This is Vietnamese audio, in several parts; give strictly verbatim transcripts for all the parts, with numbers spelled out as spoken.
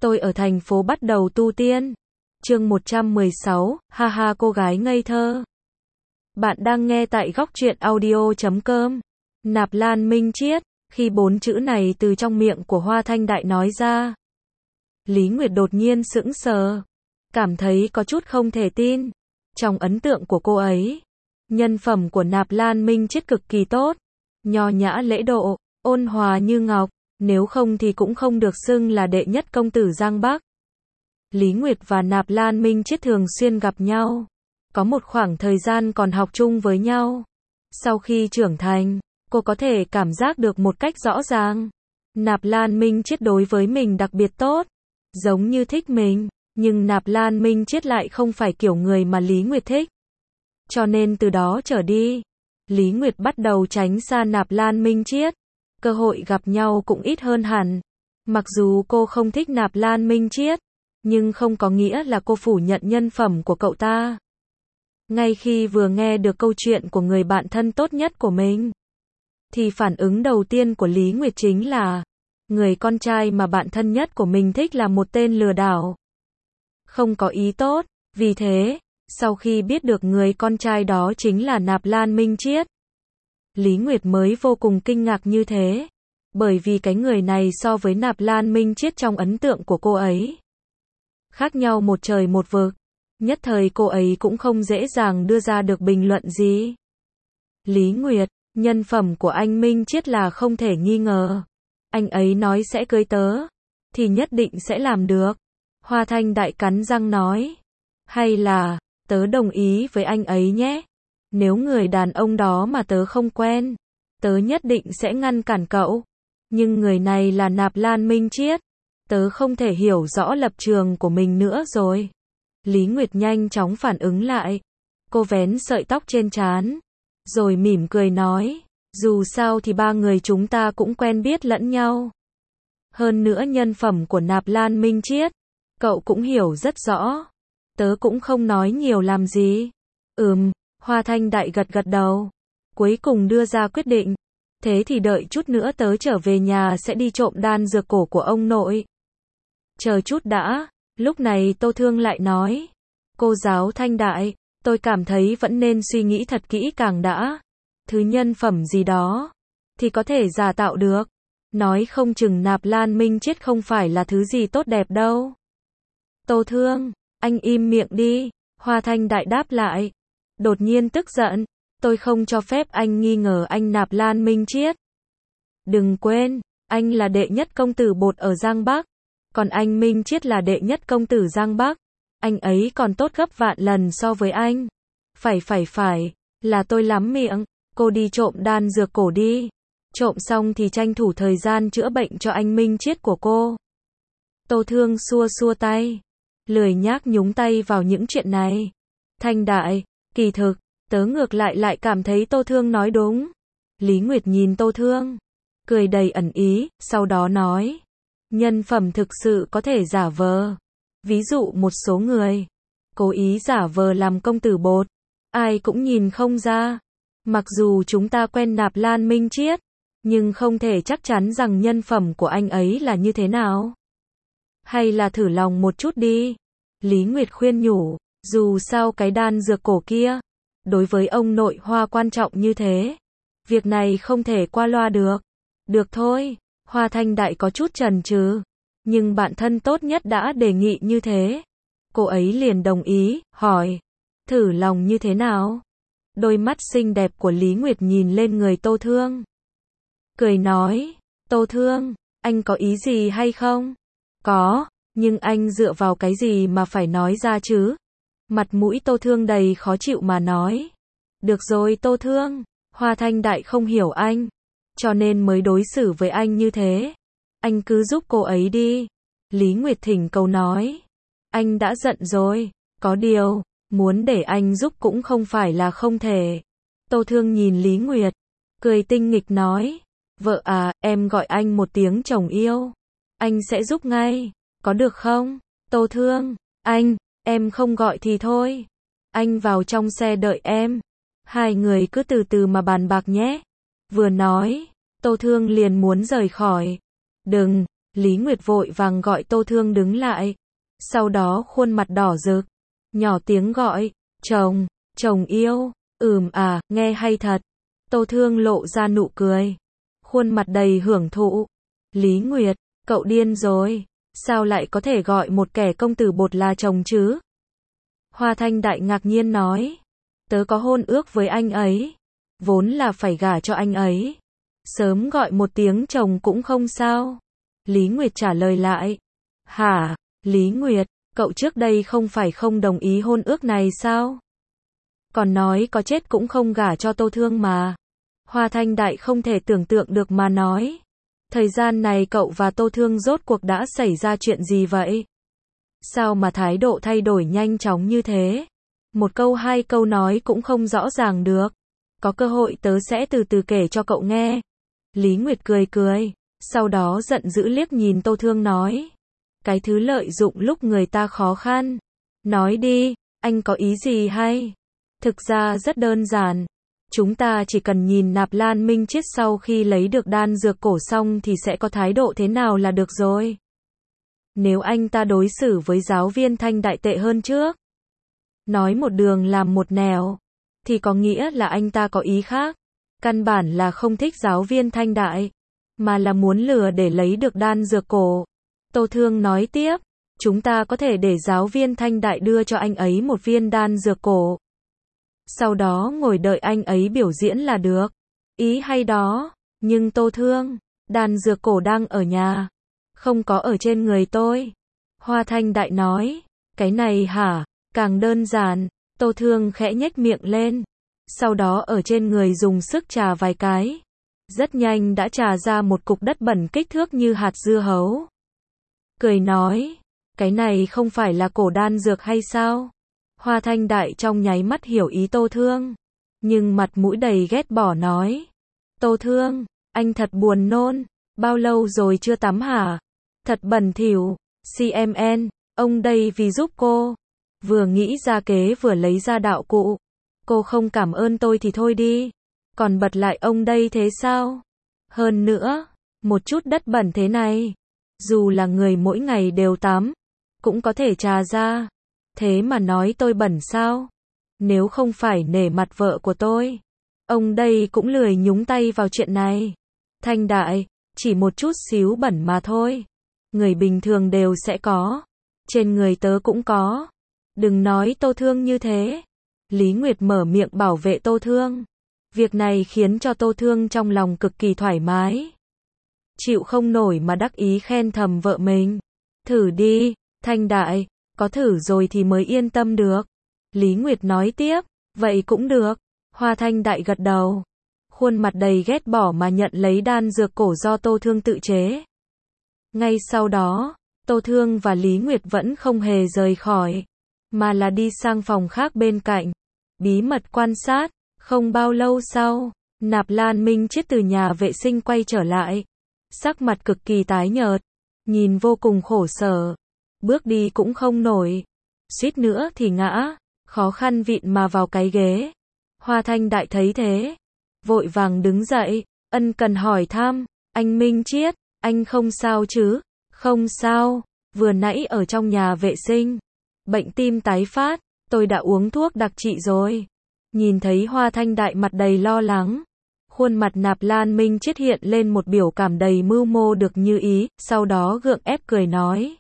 Tôi ở thành phố bắt đầu tu tiên. Chương một trăm mười sáu, ha ha cô gái ngây thơ. Bạn đang nghe tại góc truyện audio chấm com. Nạp Lan Minh Chiết, khi bốn chữ này từ trong miệng của Hoa Thanh Đại nói ra, Lý Nguyệt đột nhiên sững sờ, cảm thấy có chút không thể tin. Trong ấn tượng của cô ấy, nhân phẩm của Nạp Lan Minh Chiết cực kỳ tốt, nho nhã lễ độ, ôn hòa như ngọc, nếu không thì cũng không được xưng là đệ nhất công tử Giang Bắc. Lý Nguyệt và Nạp Lan Minh Chiết thường xuyên gặp nhau, có một khoảng thời gian còn học chung với nhau. Sau khi trưởng thành, cô có thể cảm giác được một cách rõ ràng, Nạp Lan Minh Chiết đối với mình đặc biệt tốt, giống như thích mình, nhưng Nạp Lan Minh Chiết lại không phải kiểu người mà Lý Nguyệt thích. Cho nên từ đó trở đi, Lý Nguyệt bắt đầu tránh xa Nạp Lan Minh Chiết, cơ hội gặp nhau cũng ít hơn hẳn. Mặc dù cô không thích Nạp Lan Minh Chiết, nhưng không có nghĩa là cô phủ nhận nhân phẩm của cậu ta. Ngay khi vừa nghe được câu chuyện của người bạn thân tốt nhất của mình, thì phản ứng đầu tiên của Lý Nguyệt chính là, người con trai mà bạn thân nhất của mình thích là một tên lừa đảo, không có ý tốt. Vì thế, sau khi biết được người con trai đó chính là Nạp Lan Minh Chiết, Lý Nguyệt mới vô cùng kinh ngạc như thế, bởi vì cái người này so với Nạp Lan Minh Chiết trong ấn tượng của cô ấy khác nhau một trời một vực. Nhất thời cô ấy cũng không dễ dàng đưa ra được bình luận gì. Lý Nguyệt, nhân phẩm của anh Minh Chiết là không thể nghi ngờ. Anh ấy nói sẽ cưới tớ, thì nhất định sẽ làm được. Hoa Thanh Đại cắn răng nói. Hay là, tớ đồng ý với anh ấy nhé. Nếu người đàn ông đó mà tớ không quen, tớ nhất định sẽ ngăn cản cậu. Nhưng người này là Nạp Lan Minh Chiết, tớ không thể hiểu rõ lập trường của mình nữa rồi. Lý Nguyệt nhanh chóng phản ứng lại. Cô vén sợi tóc trên trán, rồi mỉm cười nói, dù sao thì ba người chúng ta cũng quen biết lẫn nhau. Hơn nữa nhân phẩm của Nạp Lan Minh Chiết, cậu cũng hiểu rất rõ. Tớ cũng không nói nhiều làm gì. Ừm, Hoa Thanh Đại gật gật đầu, cuối cùng đưa ra quyết định. Thế thì đợi chút nữa tớ trở về nhà sẽ đi trộm đan dược cổ của ông nội. Chờ chút đã. Lúc này Tô Thương lại nói, cô giáo Thanh Đại, tôi cảm thấy vẫn nên suy nghĩ thật kỹ càng đã. Thứ nhân phẩm gì đó, thì có thể giả tạo được. Nói không chừng Nạp Lan Minh Chiết không phải là thứ gì tốt đẹp đâu. Tô Thương, anh im miệng đi. Hoa Thanh Đại đáp lại, đột nhiên tức giận, tôi không cho phép anh nghi ngờ anh Nạp Lan Minh Chiết. Đừng quên, anh là đệ nhất công tử bột ở Giang Bắc. Còn anh Minh Chiết là đệ nhất công tử Giang Bắc. Anh ấy còn tốt gấp vạn lần so với anh. Phải phải phải, là tôi lắm miệng. Cô đi trộm đan dược cổ đi. Trộm xong thì tranh thủ thời gian chữa bệnh cho anh Minh Chiết của cô. Tô Thương xua xua tay, lười nhác nhúng tay vào những chuyện này. Thanh Đại, kỳ thực, tớ ngược lại lại cảm thấy Tô Thương nói đúng. Lý Nguyệt nhìn Tô Thương, cười đầy ẩn ý, sau đó nói, nhân phẩm thực sự có thể giả vờ. Ví dụ một số người cố ý giả vờ làm công tử bột, ai cũng nhìn không ra. Mặc dù chúng ta quen Nạp Lan Minh Chiết, nhưng không thể chắc chắn rằng nhân phẩm của anh ấy là như thế nào. Hay là thử lòng một chút đi. Lý Nguyệt khuyên nhủ, dù sao cái đan dược cổ kia, đối với ông nội Hoa quan trọng như thế. Việc này không thể qua loa được. Được thôi. Hoa Thanh Đại có chút chần chừ, nhưng bạn thân tốt nhất đã đề nghị như thế. Cô ấy liền đồng ý, hỏi, thử lòng như thế nào? Đôi mắt xinh đẹp của Lý Nguyệt nhìn lên người Tô Thương, cười nói, Tô Thương, anh có ý gì hay không? Có, nhưng anh dựa vào cái gì mà phải nói ra chứ? Mặt mũi Tô Thương đầy khó chịu mà nói. Được rồi Tô Thương, Hoa Thanh Đại không hiểu anh, cho nên mới đối xử với anh như thế. Anh cứ giúp cô ấy đi. Lý Nguyệt thỉnh cầu nói. Anh đã giận rồi, có điều, muốn để anh giúp cũng không phải là không thể. Tô Thương nhìn Lý Nguyệt, cười tinh nghịch nói, vợ à, em gọi anh một tiếng chồng yêu, anh sẽ giúp ngay, có được không? Tô Thương, anh, em không gọi thì thôi. Anh vào trong xe đợi em. Hai người cứ từ từ mà bàn bạc nhé. Vừa nói, Tô Thương liền muốn rời khỏi. Đừng, Lý Nguyệt vội vàng gọi Tô Thương đứng lại. Sau đó khuôn mặt đỏ rực, nhỏ tiếng gọi, chồng, chồng yêu, ừm à, nghe hay thật. Tô Thương lộ ra nụ cười, khuôn mặt đầy hưởng thụ. Lý Nguyệt, cậu điên rồi, sao lại có thể gọi một kẻ công tử bột là chồng chứ? Hoa Thanh Đại ngạc nhiên nói, tớ có hôn ước với anh ấy, vốn là phải gả cho anh ấy. Sớm gọi một tiếng chồng cũng không sao. Lý Nguyệt trả lời lại, hả, Lý Nguyệt, cậu trước đây không phải không đồng ý hôn ước này sao? Còn nói có chết cũng không gả cho Tô Thương mà. Hoa Thanh Đại không thể tưởng tượng được mà nói, thời gian này cậu và Tô Thương rốt cuộc đã xảy ra chuyện gì vậy? Sao mà thái độ thay đổi nhanh chóng như thế? Một câu hai câu nói cũng không rõ ràng được. Có cơ hội tớ sẽ từ từ kể cho cậu nghe. Lý Nguyệt cười cười, sau đó giận dữ liếc nhìn Tô Thương nói, cái thứ lợi dụng lúc người ta khó khăn. Nói đi, anh có ý gì hay? Thực ra rất đơn giản. Chúng ta chỉ cần nhìn Nạp Lan Minh Chiết sau khi lấy được đan dược cổ xong thì sẽ có thái độ thế nào là được rồi. Nếu anh ta đối xử với giáo viên Thanh Đại tệ hơn trước, nói một đường làm một nẻo, thì có nghĩa là anh ta có ý khác. Căn bản là không thích giáo viên Thanh Đại, mà là muốn lừa để lấy được đan dược cổ. Tô Thương nói tiếp, chúng ta có thể để giáo viên Thanh Đại đưa cho anh ấy một viên đan dược cổ. Sau đó ngồi đợi anh ấy biểu diễn là được. Ý hay đó, nhưng Tô Thương, đan dược cổ đang ở nhà, không có ở trên người tôi. Hoa Thanh Đại nói, cái này hả, càng đơn giản. Tô Thương khẽ nhếch miệng lên, sau đó ở trên người dùng sức chà vài cái. Rất nhanh đã chà ra một cục đất bẩn kích thước như hạt dưa hấu. Cười nói, cái này không phải là cổ đan dược hay sao? Hoa Thanh Đại trong nháy mắt hiểu ý Tô Thương, nhưng mặt mũi đầy ghét bỏ nói, Tô Thương, anh thật buồn nôn, bao lâu rồi chưa tắm hả? Thật bẩn thỉu. xê em en, ông đây vì giúp cô. Vừa nghĩ ra kế vừa lấy ra đạo cụ. Cô không cảm ơn tôi thì thôi đi, còn bật lại ông đây thế sao? Hơn nữa, một chút đất bẩn thế này, dù là người mỗi ngày đều tắm, cũng có thể trà ra. Thế mà nói tôi bẩn sao? Nếu không phải nể mặt vợ của tôi, ông đây cũng lười nhúng tay vào chuyện này. Thanh Đại, chỉ một chút xíu bẩn mà thôi. Người bình thường đều sẽ có. Trên người tớ cũng có. Đừng nói Tô Thương như thế. Lý Nguyệt mở miệng bảo vệ Tô Thương. Việc này khiến cho Tô Thương trong lòng cực kỳ thoải mái. Chịu không nổi mà đắc ý khen thầm vợ mình. Thử đi, Thanh Đại, có thử rồi thì mới yên tâm được. Lý Nguyệt nói tiếp, vậy cũng được. Hoa Thanh Đại gật đầu, khuôn mặt đầy ghét bỏ mà nhận lấy đan dược cổ do Tô Thương tự chế. Ngay sau đó, Tô Thương và Lý Nguyệt vẫn không hề rời khỏi, mà là đi sang phòng khác bên cạnh, bí mật quan sát. Không bao lâu sau, Nạp Lan Minh Chiết từ nhà vệ sinh quay trở lại, sắc mặt cực kỳ tái nhợt, nhìn vô cùng khổ sở, bước đi cũng không nổi, suýt nữa thì ngã, khó khăn vịn mà vào cái ghế. Hoa Thanh Đại thấy thế, vội vàng đứng dậy, ân cần hỏi thăm, anh Minh Chiết, anh không sao chứ? Không sao, vừa nãy ở trong nhà vệ sinh, bệnh tim tái phát, tôi đã uống thuốc đặc trị rồi. Nhìn thấy Hoa Thanh Đại mặt đầy lo lắng, khuôn mặt Nạp Lan Minh Chiết hiện lên một biểu cảm đầy mưu mô được như ý, sau đó gượng ép cười nói.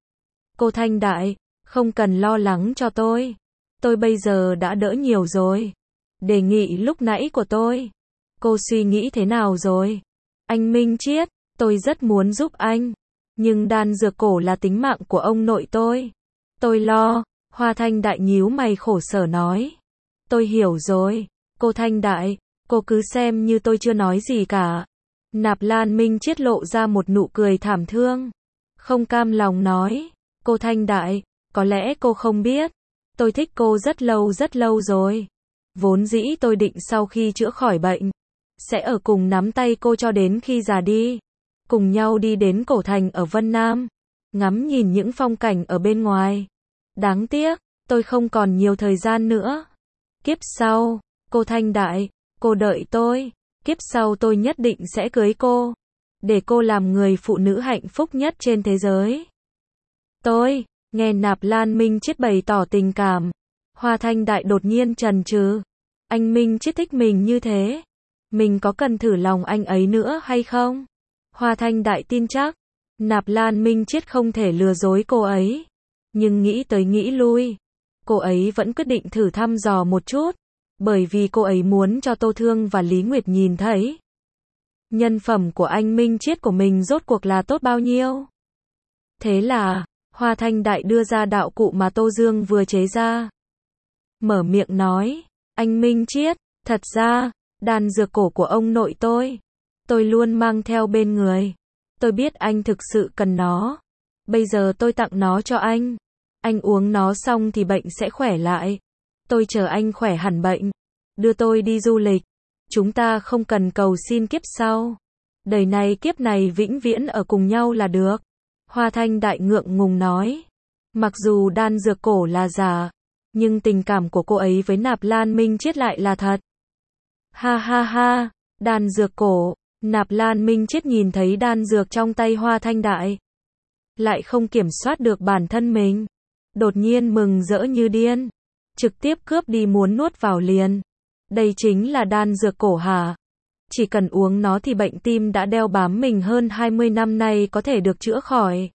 Cô Thanh Đại, không cần lo lắng cho tôi. Tôi bây giờ đã đỡ nhiều rồi. Đề nghị lúc nãy của tôi, cô suy nghĩ thế nào rồi? Anh Minh Chiết, tôi rất muốn giúp anh, nhưng đan dược cổ là tính mạng của ông nội tôi. Tôi lo. Hoa Thanh Đại nhíu mày khổ sở nói. Tôi hiểu rồi, cô Thanh Đại, cô cứ xem như tôi chưa nói gì cả. Nạp Lan Minh Chiết lộ ra một nụ cười thảm thương, không cam lòng nói, cô Thanh Đại, có lẽ cô không biết, tôi thích cô rất lâu rất lâu rồi. Vốn dĩ tôi định sau khi chữa khỏi bệnh, sẽ ở cùng nắm tay cô cho đến khi già đi, cùng nhau đi đến cổ thành ở Vân Nam, ngắm nhìn những phong cảnh ở bên ngoài. Đáng tiếc, tôi không còn nhiều thời gian nữa. Kiếp sau, cô Thanh Đại, cô đợi tôi, kiếp sau tôi nhất định sẽ cưới cô. để cô làm người phụ nữ hạnh phúc nhất trên thế giới. Tôi, nghe Nạp Lan Minh Chiết bày tỏ tình cảm. Hoa Thanh Đại đột nhiên chần chừ. Anh Minh Chiết thích mình như thế. Mình có cần thử lòng anh ấy nữa hay không? Hoa Thanh Đại tin chắc. Nạp Lan Minh Chiết không thể lừa dối cô ấy. Nhưng nghĩ tới nghĩ lui. Cô ấy vẫn quyết định thử thăm dò một chút. Bởi vì cô ấy muốn cho Tô Thương và Lý Nguyệt nhìn thấy. Nhân phẩm của anh Minh Chiết của mình rốt cuộc là tốt bao nhiêu. Thế là, Hoa Thanh Đại đưa ra đạo cụ mà Tô Dương vừa chế ra. Mở miệng nói, anh Minh Chiết, thật ra, đan dược cổ của ông nội tôi. Tôi luôn mang theo bên người. Tôi biết anh thực sự cần nó. Bây giờ tôi tặng nó cho anh. Anh uống nó xong thì bệnh sẽ khỏe lại. Tôi chờ anh khỏe hẳn bệnh. Đưa tôi đi du lịch. Chúng ta không cần cầu xin kiếp sau. Đời này kiếp này vĩnh viễn ở cùng nhau là được. Hoa Thanh Đại ngượng ngùng nói. Mặc dù đan dược cổ là giả, nhưng tình cảm của cô ấy với Nạp Lan Minh Chiết lại là thật. Ha ha ha, đan dược cổ. Nạp Lan Minh Chiết nhìn thấy đan dược trong tay Hoa Thanh Đại. Lại không kiểm soát được bản thân mình. Đột nhiên mừng rỡ như điên. Trực tiếp cướp đi muốn nuốt vào liền. Đây chính là đan dược cổ hả? Chỉ cần uống nó thì bệnh tim đã đeo bám mình hơn hai mươi năm nay có thể được chữa khỏi.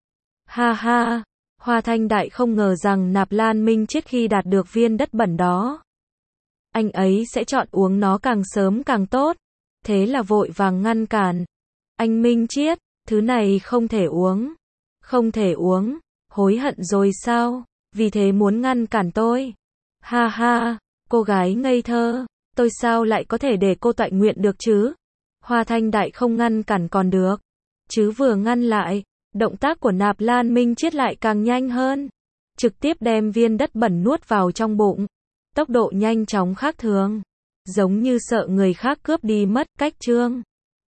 Ha ha, Hoa Thanh Đại không ngờ rằng Nạp Lan Minh Chiết khi đạt được viên đất bẩn đó, anh ấy sẽ chọn uống nó càng sớm càng tốt. Thế là vội vàng ngăn cản. Anh Minh Chiết, thứ này không thể uống. Không thể uống, hối hận rồi sao? Vì thế muốn ngăn cản tôi. Ha ha, cô gái ngây thơ, tôi sao lại có thể để cô tọa nguyện được chứ? Hoa Thanh Đại không ngăn cản còn được. Chứ vừa ngăn lại, động tác của Nạp Lan Minh Chiết lại càng nhanh hơn. Trực tiếp đem viên đất bẩn nuốt vào trong bụng. Tốc độ nhanh chóng khác thường. Giống như sợ người khác cướp đi mất cách chương.